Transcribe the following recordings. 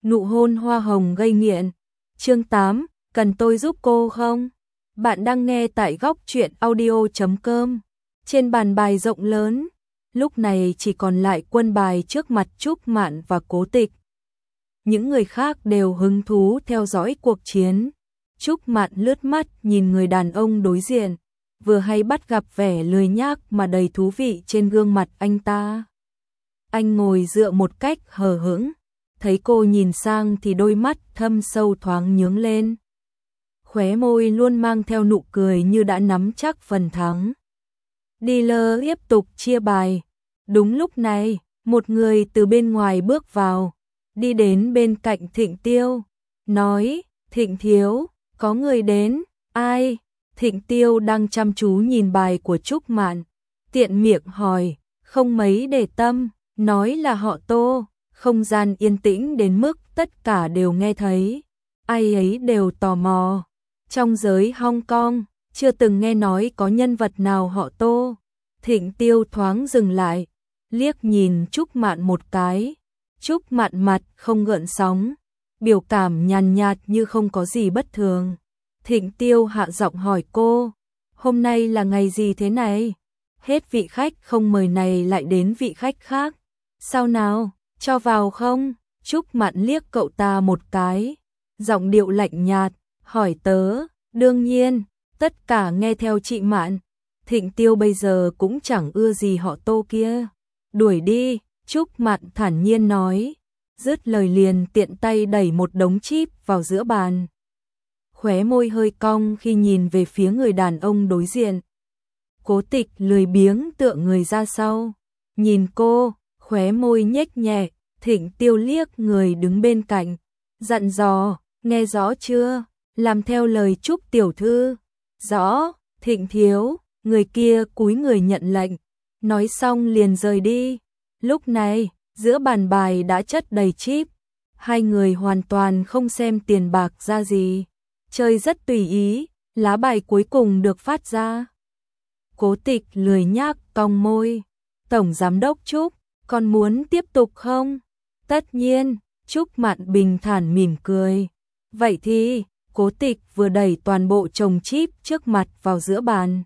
Nụ hôn hoa hồng gây nghiện. Chương 8, cần tôi giúp cô không? Bạn đang nghe tại góc truyện audio.com. Trên bàn bài rộng lớn, lúc này chỉ còn lại quân bài trước mặt Trúc Mạn và Cố Tịch. Những người khác đều hứng thú theo dõi cuộc chiến. Trúc Mạn lướt mắt nhìn người đàn ông đối diện, vừa hay bắt gặp vẻ lười nhác mà đầy thú vị trên gương mặt anh ta. Anh ngồi dựa một cách hờ hững, thấy cô nhìn sang thì đôi mắt thâm sâu thoáng nhướng lên. Khóe môi luôn mang theo nụ cười như đã nắm chắc phần thắng. Dealer tiếp tục chia bài. Đúng lúc này, một người từ bên ngoài bước vào, đi đến bên cạnh Thịnh Tiêu, nói: Thịnh thiếu, có người đến. Ai? Thịnh Tiêu đang chăm chú nhìn bài của Trúc Mạn, tiện miệng hỏi, không mấy để tâm, nói là họ Tô. Không gian yên tĩnh đến mức tất cả đều nghe thấy, ai ấy đều tò mò. Trong giới Hong Kong, chưa từng nghe nói có nhân vật nào họ Tô. Thịnh Tiêu thoáng dừng lại, liếc nhìn Trúc Mạn một cái. Trúc Mạn mặt không gợn sóng, biểu cảm nhàn nhạt như không có gì bất thường. Thịnh Tiêu hạ giọng hỏi cô, hôm nay là ngày gì thế này? Hết vị khách không mời này lại đến vị khách khác. Sao nào, cho vào không? Trúc Mạn liếc cậu ta một cái, giọng điệu lạnh nhạt, hỏi tớ, đương nhiên, tất cả nghe theo chị Mạn. Thịnh Tiêu bây giờ cũng chẳng ưa gì họ Tô kia. Đuổi đi, Trúc Mạn thản nhiên nói, dứt lời liền tiện tay đẩy một đống chip vào giữa bàn. Khóe môi hơi cong khi nhìn về phía người đàn ông đối diện. Cố Tịch lười biếng tựa người ra sau, nhìn cô, khóe môi nhếch nhẹ. Thịnh Tiêu liếc người đứng bên cạnh, dặn dò, nghe rõ chưa? Làm theo lời Trúc tiểu thư. Rõ, Thịnh thiếu. Người kia cúi người nhận lệnh, nói xong liền rời đi. Lúc này, giữa bàn bài đã chất đầy chip, hai người hoàn toàn không xem tiền bạc ra gì, chơi rất tùy ý. Lá bài cuối cùng được phát ra. Cố Tịch lười nhác cong môi, Tổng Giám đốc Trúc, còn muốn tiếp tục không? Tất nhiên, Trúc Mạn bình thản mỉm cười. Vậy thì, Cố Tịch vừa đẩy toàn bộ chồng chip trước mặt vào giữa bàn.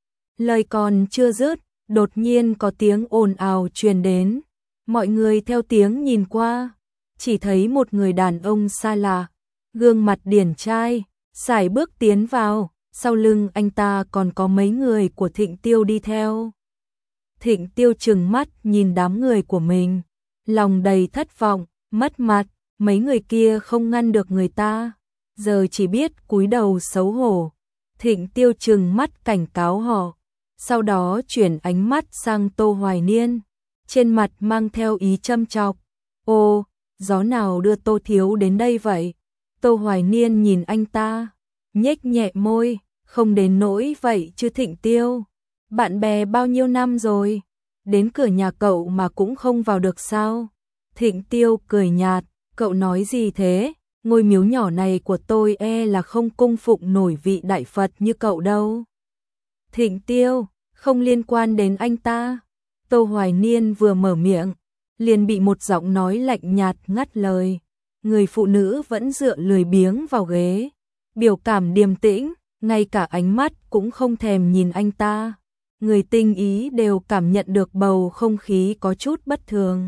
Lời còn chưa dứt, đột nhiên có tiếng ồn ào truyền đến. Mọi người theo tiếng nhìn qua, chỉ thấy một người đàn ông xa lạ, gương mặt điển trai, sải bước tiến vào, sau lưng anh ta còn có mấy người của Thịnh Tiêu đi theo. Thịnh Tiêu trừng mắt nhìn đám người của mình, lòng đầy thất vọng, mất mặt, mấy người kia không ngăn được người ta, giờ chỉ biết cúi đầu xấu hổ. Thịnh Tiêu trừng mắt cảnh cáo họ, sau đó chuyển ánh mắt sang Tô Hoài Niên, trên mặt mang theo ý châm chọc. Ô, gió nào đưa Tô thiếu đến đây vậy? Tô Hoài Niên nhìn anh ta, nhếch nhẹ môi, không đến nỗi vậy chứ Thịnh Tiêu. Bạn bè bao nhiêu năm rồi, đến cửa nhà cậu mà cũng không vào được sao? Thịnh Tiêu cười nhạt, cậu nói gì thế? Ngôi miếu nhỏ này của tôi là không cung phụng nổi vị đại Phật như cậu đâu. Thịnh Tiêu, không liên quan đến anh ta. Tô Hoài Niên vừa mở miệng, liền bị một giọng nói lạnh nhạt ngắt lời. Người phụ nữ vẫn dựa lười biếng vào ghế, biểu cảm điềm tĩnh, ngay cả ánh mắt cũng không thèm nhìn anh ta. Người tinh ý đều cảm nhận được bầu không khí có chút bất thường.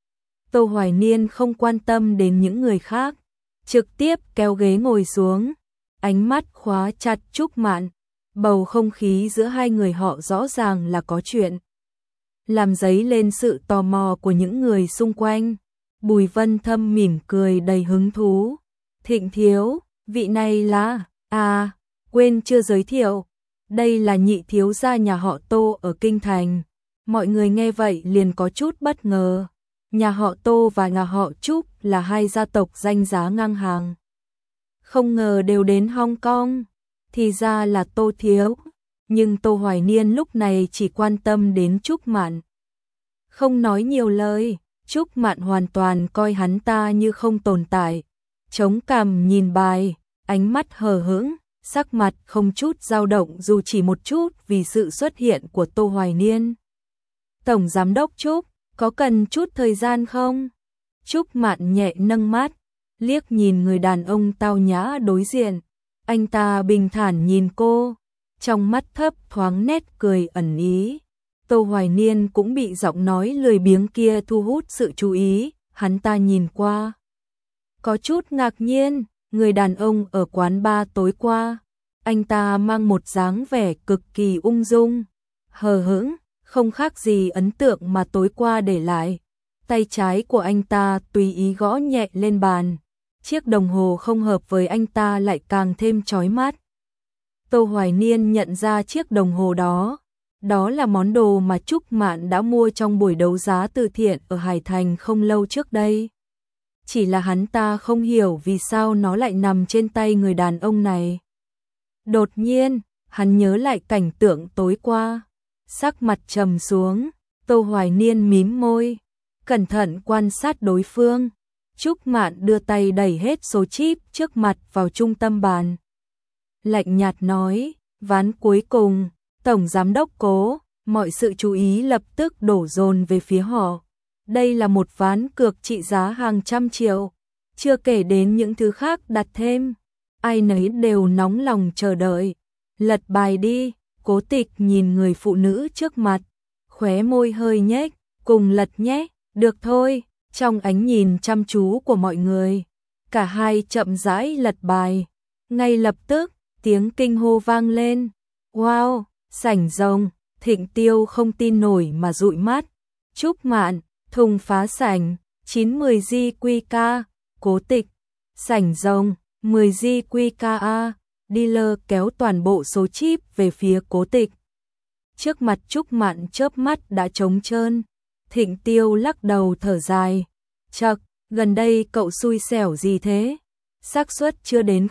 Tô Hoài Niên không quan tâm đến những người khác, trực tiếp kéo ghế ngồi xuống, ánh mắt khóa chặt Trúc Mạn. Bầu không khí giữa hai người họ rõ ràng là có chuyện, làm dấy lên sự tò mò của những người xung quanh. Bùi Vân Thâm mỉm cười đầy hứng thú. Thịnh thiếu, vị này là... quên chưa giới thiệu. Đây là nhị thiếu gia nhà họ Tô ở Kinh Thành. Mọi người nghe vậy liền có chút bất ngờ. Nhà họ Tô và nhà họ Trúc là hai gia tộc danh giá ngang hàng. Không ngờ đều đến Hong Kong. Thì ra là Tô thiếu. Nhưng Tô Hoài Niên lúc này chỉ quan tâm đến Trúc Mạn, không nói nhiều lời. Trúc Mạn hoàn toàn coi hắn ta như không tồn tại, chống cằm nhìn bài, ánh mắt hờ hững, sắc mặt không chút dao động dù chỉ một chút vì sự xuất hiện của Tô Hoài Niên. Tổng Giám đốc Trúc, có cần chút thời gian không? Trúc Mạn nhẹ nâng mắt, liếc nhìn người đàn ông tao nhã đối diện. Anh ta bình thản nhìn cô, trong mắt thấp thoáng nét cười ẩn ý. Tô Hoài Niên cũng bị giọng nói lười biếng kia thu hút sự chú ý, hắn ta nhìn qua. Có chút ngạc nhiên, người đàn ông ở quán bar tối qua. Anh ta mang một dáng vẻ cực kỳ ung dung, hờ hững, không khác gì ấn tượng mà tối qua để lại. Tay trái của anh ta tùy ý gõ nhẹ lên bàn. Chiếc đồng hồ không hợp với anh ta lại càng thêm chói mắt. Tô Hoài Niên nhận ra chiếc đồng hồ đó. Đó là món đồ mà Trúc Mạn đã mua trong buổi đấu giá từ thiện ở Hải Thành không lâu trước đây. Chỉ là hắn ta không hiểu vì sao nó lại nằm trên tay người đàn ông này. Đột nhiên, hắn nhớ lại cảnh tượng tối qua. Sắc mặt trầm xuống, Tô Hoài Niên mím môi, cẩn thận quan sát đối phương. Trúc Mạn đưa tay đẩy hết số chip trước mặt vào trung tâm bàn. Lạnh nhạt nói, ván cuối cùng, Tổng Giám đốc Cố, mọi sự chú ý lập tức đổ dồn về phía họ. Đây là một ván cược trị giá hàng trăm triệu, chưa kể đến những thứ khác đặt thêm. Ai nấy đều nóng lòng chờ đợi. Lật bài đi, Cố Tịch nhìn người phụ nữ trước mặt, khóe môi hơi nhếch, cùng lật nhé, được thôi. Trong ánh nhìn chăm chú của mọi người, cả hai chậm rãi lật bài. Ngay lập tức, tiếng kinh hô vang lên. Wow, sảnh rồng, Thịnh Tiêu không tin nổi mà dụi mắt. Trúc Mạn, thùng phá sảnh, 9-10 JQK, Cố Tịch, sảnh rồng, 10 JQKA, dealer kéo toàn bộ số chip về phía Cố Tịch. Trước mặt Trúc Mạn chớp mắt đã trống trơn. Thịnh Tiêu lắc đầu thở dài. Chậc, gần đây cậu xui xẻo gì thế? Xác suất chưa đến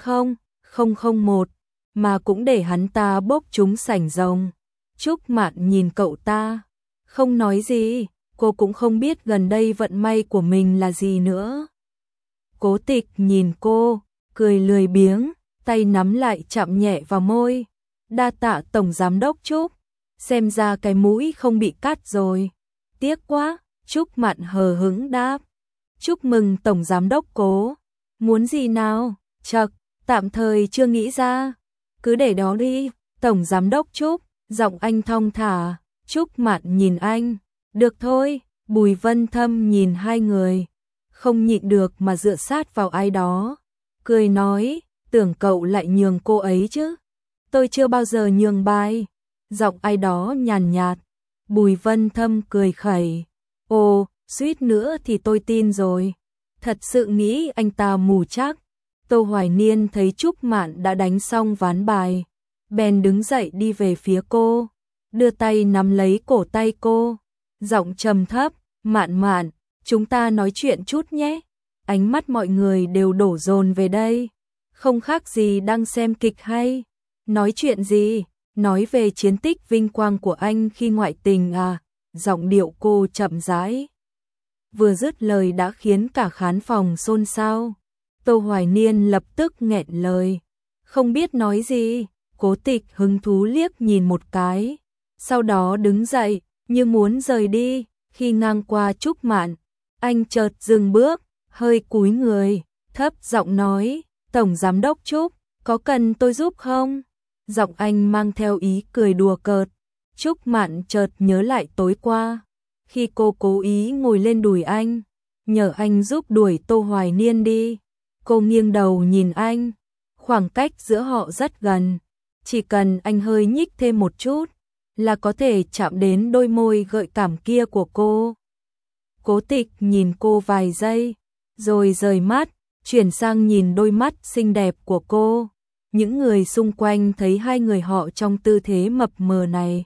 0,001, mà cũng để hắn ta bốc trúng sảnh rồng. Trúc Mạn nhìn cậu ta, không nói gì, cô cũng không biết gần đây vận may của mình là gì nữa. Cố Tịch nhìn cô, cười lười biếng, tay nắm lại chạm nhẹ vào môi. Đa tạ Tổng Giám đốc Trúc, xem ra cái mũi không bị cắt rồi. Tiếc quá, Trúc Mạn hờ hững đáp. Chúc mừng Tổng Giám đốc Cố. Muốn gì nào? Chậc, tạm thời chưa nghĩ ra. Cứ để đó đi, Tổng Giám đốc Trúc. Giọng anh thong thả. Trúc Mạn nhìn anh. Được thôi, Bùi Vân Thâm nhìn hai người. Không nhịn được mà dựa sát vào ai đó. Cười nói, tưởng cậu lại nhường cô ấy chứ. Tôi chưa bao giờ nhường bài. Giọng ai đó nhàn nhạt. Bùi Vân Thâm cười khẩy. Ồ, suýt nữa thì tôi tin rồi. Thật sự nghĩ anh ta mù chắc. Tô Hoài Niên thấy Trúc Mạn đã đánh xong ván bài, bèn đứng dậy đi về phía cô, đưa tay nắm lấy cổ tay cô, giọng trầm thấp, Mạn Mạn, chúng ta nói chuyện chút nhé. Ánh mắt mọi người đều đổ dồn về đây, không khác gì đang xem kịch hay. Nói chuyện gì? Nói về chiến tích vinh quang của anh khi ngoại tình à? Giọng điệu cô chậm rãi. Vừa dứt lời đã khiến cả khán phòng xôn xao. Tô Hoài Niên lập tức nghẹn lời, không biết nói gì. Cố Tịch hứng thú liếc nhìn một cái, sau đó đứng dậy như muốn rời đi. Khi ngang qua Trúc Mạn, anh chợt dừng bước, hơi cúi người, thấp giọng nói, Tổng Giám đốc Trúc, có cần tôi giúp không? Giọng anh mang theo ý cười đùa cợt. Trúc Mạn chợt nhớ lại tối qua, khi cô cố ý ngồi lên đùi anh, nhờ anh giúp đuổi Tô Hoài Niên đi. Cô nghiêng đầu nhìn anh, khoảng cách giữa họ rất gần, chỉ cần anh hơi nhích thêm một chút là có thể chạm đến đôi môi gợi cảm kia của cô. Cố Tịch nhìn cô vài giây, rồi rời mắt, chuyển sang nhìn đôi mắt xinh đẹp của cô. Những người xung quanh thấy hai người họ trong tư thế mập mờ này,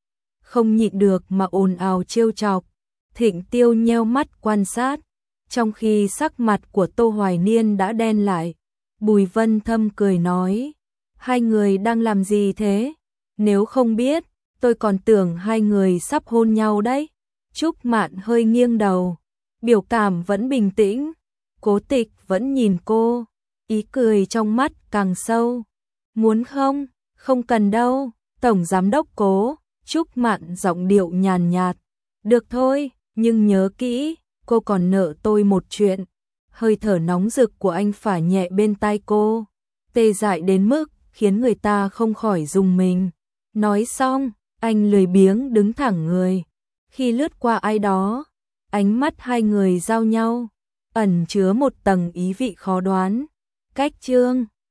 không nhịn được mà ồn ào trêu chọc. Thịnh Tiêu nheo mắt quan sát, trong khi sắc mặt của Tô Hoài Niên đã đen lại. Bùi Vân Thâm cười nói, hai người đang làm gì thế? Nếu không biết, tôi còn tưởng hai người sắp hôn nhau đấy. Trúc Mạn hơi nghiêng đầu, biểu cảm vẫn bình tĩnh. Cố Tịch vẫn nhìn cô, ý cười trong mắt càng sâu. Muốn không? Không cần đâu, Tổng Giám đốc Cố. Trúc Mạn giọng điệu nhàn nhạt. Được thôi, nhưng nhớ kỹ, cô còn nợ tôi một chuyện. Hơi thở nóng rực của anh phả nhẹ bên tai cô, tê dại đến mức khiến người ta không khỏi rùng mình. Nói xong, anh lười biếng đứng thẳng người. Khi lướt qua ai đó, ánh mắt hai người giao nhau, ẩn chứa một tầng ý vị khó đoán. Cách chương